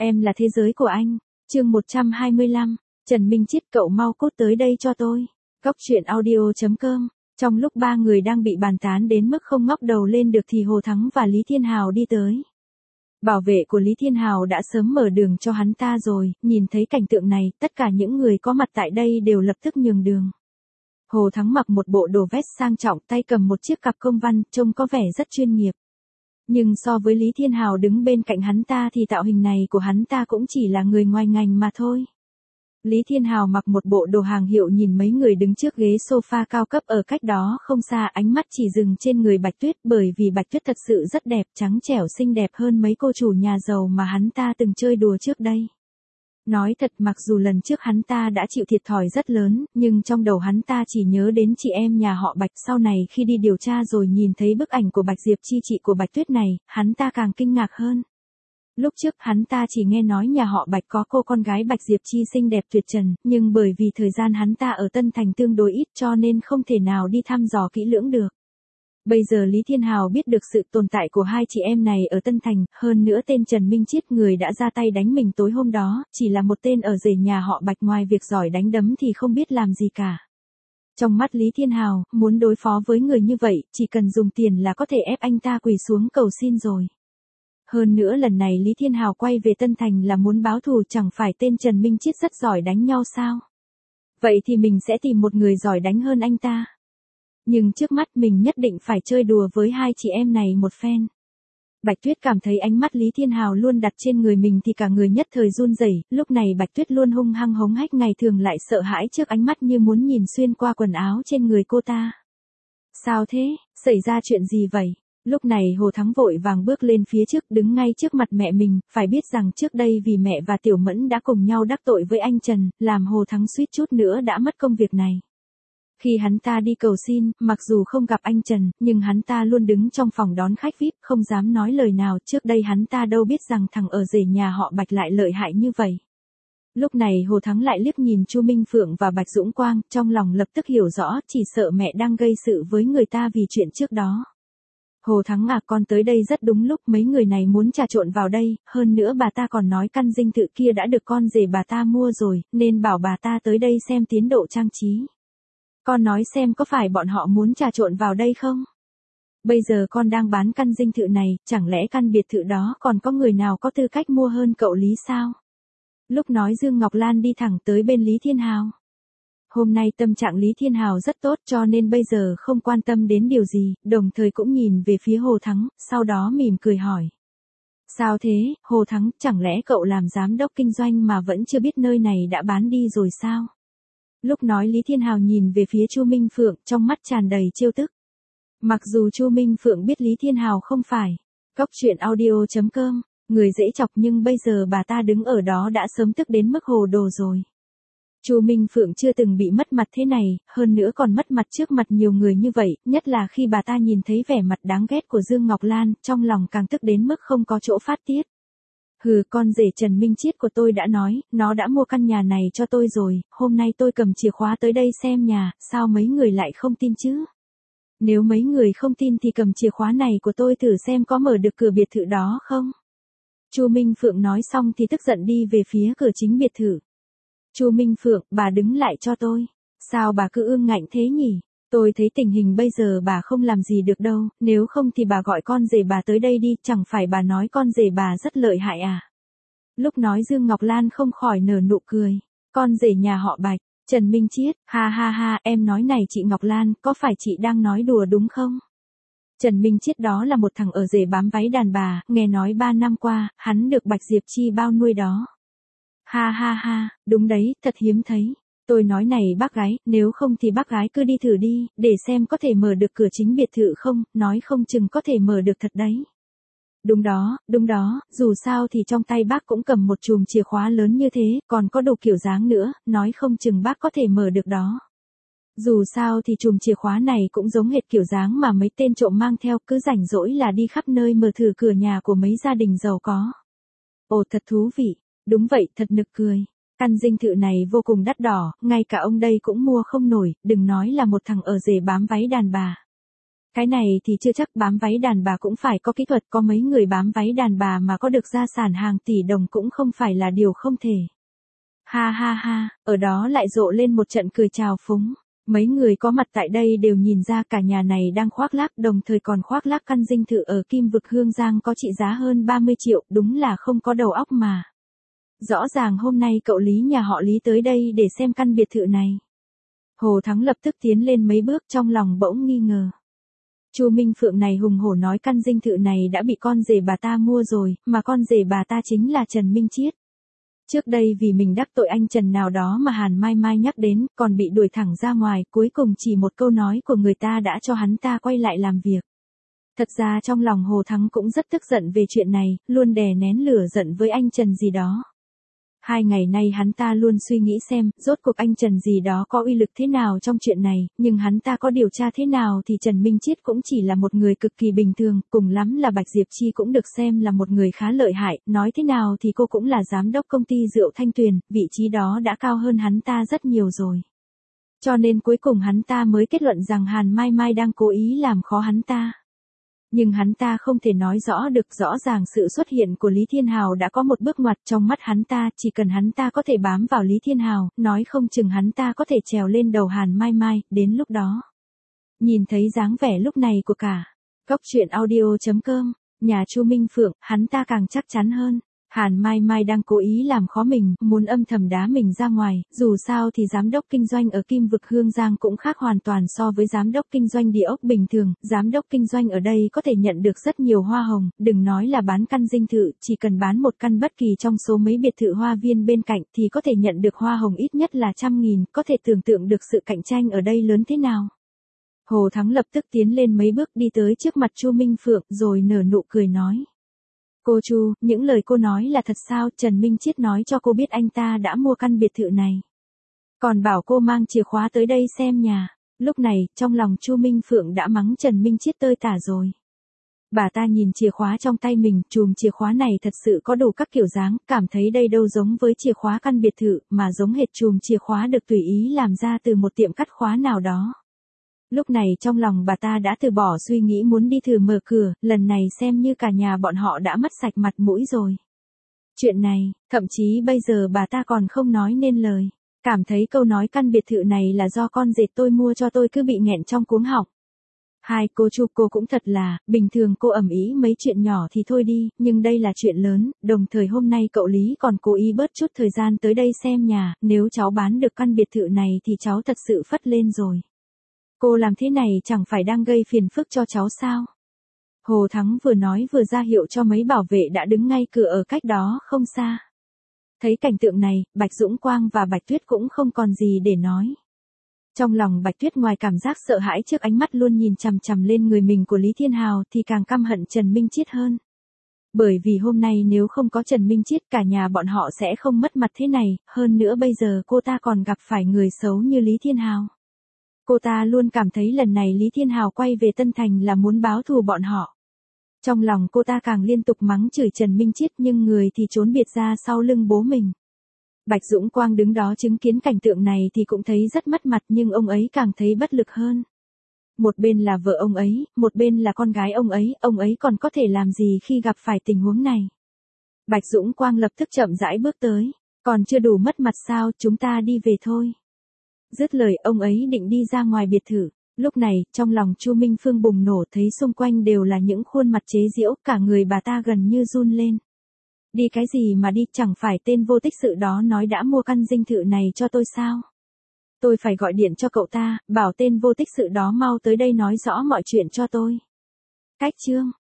Em là thế giới của anh. Chương 125. Trần Minh Chiết, cậu mau cốt tới đây cho tôi. Cóc truyện audio.com. Trong lúc ba người đang bị bàn tán đến mức không ngóc đầu lên được thì Hồ Thắng và Lý Thiên Hào đi tới. Bảo vệ của Lý Thiên Hào đã sớm mở đường cho hắn ta rồi, nhìn thấy cảnh tượng này, tất cả những người có mặt tại đây đều lập tức nhường đường. Hồ Thắng mặc một bộ đồ vest sang trọng, tay cầm một chiếc cặp công văn, trông có vẻ rất chuyên nghiệp. Nhưng so với Lý Thiên Hào đứng bên cạnh hắn ta thì tạo hình này của hắn ta cũng chỉ là người ngoài ngành mà thôi. Lý Thiên Hào mặc một bộ đồ hàng hiệu, nhìn mấy người đứng trước ghế sofa cao cấp ở cách đó không xa, ánh mắt chỉ dừng trên người Bạch Tuyết, bởi vì Bạch Tuyết thật sự rất đẹp, trắng trẻo xinh đẹp hơn mấy cô chủ nhà giàu mà hắn ta từng chơi đùa trước đây. Nói thật, mặc dù lần trước hắn ta đã chịu thiệt thòi rất lớn, nhưng trong đầu hắn ta chỉ nhớ đến chị em nhà họ Bạch. Sau này khi đi điều tra rồi nhìn thấy bức ảnh của Bạch Diệp Chi, chị của Bạch Tuyết này, hắn ta càng kinh ngạc hơn. Lúc trước hắn ta chỉ nghe nói nhà họ Bạch có cô con gái Bạch Diệp Chi xinh đẹp tuyệt trần, nhưng bởi vì thời gian hắn ta ở Tân Thành tương đối ít cho nên không thể nào đi thăm dò kỹ lưỡng được. Bây giờ Lý Thiên Hào biết được sự tồn tại của hai chị em này ở Tân Thành, hơn nữa tên Trần Minh Chiết, người đã ra tay đánh mình tối hôm đó, chỉ là một tên ở rể nhà họ Bạch, ngoài việc giỏi đánh đấm thì không biết làm gì cả. Trong mắt Lý Thiên Hào, muốn đối phó với người như vậy, chỉ cần dùng tiền là có thể ép anh ta quỳ xuống cầu xin rồi. Hơn nữa lần này Lý Thiên Hào quay về Tân Thành là muốn báo thù, chẳng phải tên Trần Minh Chiết rất giỏi đánh nhau sao? Vậy thì mình sẽ tìm một người giỏi đánh hơn anh ta. Nhưng trước mắt mình nhất định phải chơi đùa với hai chị em này một phen. Bạch Tuyết cảm thấy ánh mắt Lý Thiên Hào luôn đặt trên người mình thì cả người nhất thời run rẩy. Lúc này Bạch Tuyết luôn hung hăng hống hách, ngày thường lại sợ hãi trước ánh mắt như muốn nhìn xuyên qua quần áo trên người cô ta. Sao thế, xảy ra chuyện gì vậy? Lúc này Hồ Thắng vội vàng bước lên phía trước, đứng ngay trước mặt mẹ mình. Phải biết rằng trước đây vì mẹ và Tiểu Mẫn đã cùng nhau đắc tội với anh Trần, làm Hồ Thắng suýt chút nữa đã mất công việc này. Khi hắn ta đi cầu xin, mặc dù không gặp anh Trần, nhưng hắn ta luôn đứng trong phòng đón khách VIP, không dám nói lời nào. Trước đây hắn ta đâu biết rằng thằng ở rể nhà họ Bạch lại lợi hại như vậy. Lúc này Hồ Thắng lại liếc nhìn Chu Minh Phượng và Bạch Dũng Quang, trong lòng lập tức hiểu rõ, chỉ sợ mẹ đang gây sự với người ta vì chuyện trước đó. Hồ Thắng à, con tới đây rất đúng lúc, mấy người này muốn trà trộn vào đây, hơn nữa bà ta còn nói căn dinh thự kia đã được con rể bà ta mua rồi, nên bảo bà ta tới đây xem tiến độ trang trí. Con nói xem có phải bọn họ muốn trà trộn vào đây không? Bây giờ con đang bán căn dinh thự này, chẳng lẽ căn biệt thự đó còn có người nào có tư cách mua hơn cậu Lý sao? Lúc nói Dương Ngọc Lan đi thẳng tới bên Lý Thiên Hào. Hôm nay tâm trạng Lý Thiên Hào rất tốt cho nên bây giờ không quan tâm đến điều gì, đồng thời cũng nhìn về phía Hồ Thắng, sau đó mỉm cười hỏi. Sao thế, Hồ Thắng, chẳng lẽ cậu làm giám đốc kinh doanh mà vẫn chưa biết nơi này đã bán đi rồi sao? Lúc nói Lý Thiên Hào nhìn về phía Chu Minh Phượng, trong mắt tràn đầy trêu tức. Mặc dù Chu Minh Phượng biết Lý Thiên Hào không phải cóc truyện audio.com, người dễ chọc, nhưng bây giờ bà ta đứng ở đó đã sớm tức đến mức hồ đồ rồi. Chu Minh Phượng chưa từng bị mất mặt thế này, hơn nữa còn mất mặt trước mặt nhiều người như vậy, nhất là khi bà ta nhìn thấy vẻ mặt đáng ghét của Dương Ngọc Lan, trong lòng càng tức đến mức không có chỗ phát tiết. Hừ, con rể Trần Minh Chiết của tôi đã nói, nó đã mua căn nhà này cho tôi rồi, hôm nay tôi cầm chìa khóa tới đây xem nhà, sao mấy người lại không tin chứ? Nếu mấy người không tin thì cầm chìa khóa này của tôi thử xem có mở được cửa biệt thự đó không? Chu Minh Phượng nói xong thì tức giận đi về phía cửa chính biệt thự. Chu Minh Phượng, bà đứng lại cho tôi. Sao bà cứ ương ngạnh thế nhỉ? Tôi thấy tình hình bây giờ bà không làm gì được đâu, nếu không thì bà gọi con rể bà tới đây đi, chẳng phải bà nói con rể bà rất lợi hại à? Lúc nói Dương Ngọc Lan không khỏi nở nụ cười. Con rể nhà họ Bạch, Trần Minh Chiết, ha ha ha, em nói này chị Ngọc Lan, có phải chị đang nói đùa đúng không? Trần Minh Chiết đó là một thằng ở rể bám váy đàn bà, nghe nói 3 năm qua, hắn được Bạch Diệp Chi bao nuôi đó. Ha ha ha, đúng đấy, thật hiếm thấy. Tôi nói này bác gái, nếu không thì bác gái cứ đi thử đi, để xem có thể mở được cửa chính biệt thự không, nói không chừng có thể mở được thật đấy. Đúng đó, dù sao thì trong tay bác cũng cầm một chùm chìa khóa lớn như thế, còn có đủ kiểu dáng nữa, nói không chừng bác có thể mở được đó. Dù sao thì chùm chìa khóa này cũng giống hệt kiểu dáng mà mấy tên trộm mang theo, cứ rảnh rỗi là đi khắp nơi mở thử cửa nhà của mấy gia đình giàu có. Ồ, thật thú vị. Đúng vậy, thật nực cười. Căn dinh thự này vô cùng đắt đỏ, ngay cả ông đây cũng mua không nổi, đừng nói là một thằng ở rể bám váy đàn bà. Cái này thì chưa chắc, bám váy đàn bà cũng phải có kỹ thuật, có mấy người bám váy đàn bà mà có được gia sản hàng tỷ đồng cũng không phải là điều không thể. Ha ha ha, ở đó lại rộ lên một trận cười chào phúng. Mấy người có mặt tại đây đều nhìn ra cả nhà này đang khoác lác, đồng thời còn khoác lác căn dinh thự ở Kim Vực Hương Giang có trị giá hơn 30 triệu, đúng là không có đầu óc mà. Rõ ràng hôm nay cậu Lý nhà họ Lý tới đây để xem căn biệt thự này. Hồ Thắng lập tức tiến lên mấy bước, trong lòng bỗng nghi ngờ. Chu Minh Phượng này hùng hổ nói căn dinh thự này đã bị con rể bà ta mua rồi, mà con rể bà ta chính là Trần Minh Chiết. Trước đây vì mình đắc tội anh Trần nào đó mà Hàn Mai Mai nhắc đến, còn bị đuổi thẳng ra ngoài, cuối cùng chỉ một câu nói của người ta đã cho hắn ta quay lại làm việc. Thật ra trong lòng Hồ Thắng cũng rất tức giận về chuyện này, luôn đè nén lửa giận với anh Trần gì đó. 2 ngày nay hắn ta luôn suy nghĩ xem, rốt cuộc anh Trần gì đó có uy lực thế nào trong chuyện này, nhưng hắn ta có điều tra thế nào thì Trần Minh Chiết cũng chỉ là một người cực kỳ bình thường, cùng lắm là Bạch Diệp Chi cũng được xem là một người khá lợi hại, nói thế nào thì cô cũng là giám đốc công ty rượu Thanh Tuyền, vị trí đó đã cao hơn hắn ta rất nhiều rồi. Cho nên cuối cùng hắn ta mới kết luận rằng Hàn Mai Mai đang cố ý làm khó hắn ta. Nhưng hắn ta không thể nói rõ được, rõ ràng sự xuất hiện của Lý Thiên Hào đã có một bước ngoặt trong mắt hắn ta, chỉ cần hắn ta có thể bám vào Lý Thiên Hào, nói không chừng hắn ta có thể trèo lên đầu Hàn Mai Mai, đến lúc đó. Nhìn thấy dáng vẻ lúc này của cả Cốc Truyện Audio.com, nhà Chu Minh Phượng, hắn ta càng chắc chắn hơn. Hàn Mai Mai đang cố ý làm khó mình, muốn âm thầm đá mình ra ngoài, dù sao thì giám đốc kinh doanh ở Kim Vực Hương Giang cũng khác hoàn toàn so với giám đốc kinh doanh địa ốc bình thường, giám đốc kinh doanh ở đây có thể nhận được rất nhiều hoa hồng, đừng nói là bán căn dinh thự, chỉ cần bán một căn bất kỳ trong số mấy biệt thự hoa viên bên cạnh thì có thể nhận được hoa hồng ít nhất là 100.000, có thể tưởng tượng được sự cạnh tranh ở đây lớn thế nào. Hồ Thắng lập tức tiến lên mấy bước đi tới trước mặt Chu Minh Phượng rồi nở nụ cười nói. Cô Chu, những lời cô nói là thật sao? Trần Minh Chiết nói cho cô biết anh ta đã mua căn biệt thự này. Còn bảo cô mang chìa khóa tới đây xem nhà. Lúc này, trong lòng Chu Minh Phượng đã mắng Trần Minh Chiết tơi tả rồi. Bà ta nhìn chìa khóa trong tay mình, chùm chìa khóa này thật sự có đủ các kiểu dáng, cảm thấy đây đâu giống với chìa khóa căn biệt thự, mà giống hệt chùm chìa khóa được tùy ý làm ra từ một tiệm cắt khóa nào đó. Lúc này trong lòng bà ta đã từ bỏ suy nghĩ muốn đi thử mở cửa, lần này xem như cả nhà bọn họ đã mất sạch mặt mũi rồi. Chuyện này, thậm chí bây giờ bà ta còn không nói nên lời. Cảm thấy câu nói căn biệt thự này là do con dệt tôi mua cho tôi cứ bị nghẹn trong cuống họng. Hai cô Chu, cô cũng thật là, bình thường cô ầm ĩ mấy chuyện nhỏ thì thôi đi, nhưng đây là chuyện lớn, đồng thời hôm nay cậu Lý còn cố ý bớt chút thời gian tới đây xem nhà, nếu cháu bán được căn biệt thự này thì cháu thật sự phất lên rồi. Cô làm thế này chẳng phải đang gây phiền phức cho cháu sao? Hồ Thắng vừa nói vừa ra hiệu cho mấy bảo vệ đã đứng ngay cửa ở cách đó không xa. Thấy cảnh tượng này, Bạch Dũng Quang và Bạch Tuyết cũng không còn gì để nói. Trong lòng Bạch Tuyết ngoài cảm giác sợ hãi trước ánh mắt luôn nhìn chằm chằm lên người mình của Lý Thiên Hào thì càng căm hận Trần Minh Chiết hơn. Bởi vì hôm nay nếu không có Trần Minh Chiết cả nhà bọn họ sẽ không mất mặt thế này, hơn nữa bây giờ cô ta còn gặp phải người xấu như Lý Thiên Hào. Cô ta luôn cảm thấy lần này Lý Thiên Hào quay về Tân Thành là muốn báo thù bọn họ. Trong lòng cô ta càng liên tục mắng chửi Trần Minh Chiết nhưng người thì trốn biệt ra sau lưng bố mình. Bạch Dũng Quang đứng đó chứng kiến cảnh tượng này thì cũng thấy rất mất mặt nhưng ông ấy càng thấy bất lực hơn. Một bên là vợ ông ấy, một bên là con gái ông ấy còn có thể làm gì khi gặp phải tình huống này. Bạch Dũng Quang lập tức chậm rãi bước tới, còn chưa đủ mất mặt sao, chúng ta đi về thôi. Dứt lời ông ấy định đi ra ngoài biệt thự. Lúc này, trong lòng Chu Minh Phương bùng nổ thấy xung quanh đều là những khuôn mặt chế giễu, cả người bà ta gần như run lên. Đi cái gì mà đi, chẳng phải tên vô tích sự đó nói đã mua căn dinh thự này cho tôi sao? Tôi phải gọi điện cho cậu ta, bảo tên vô tích sự đó mau tới đây nói rõ mọi chuyện cho tôi. Cách chương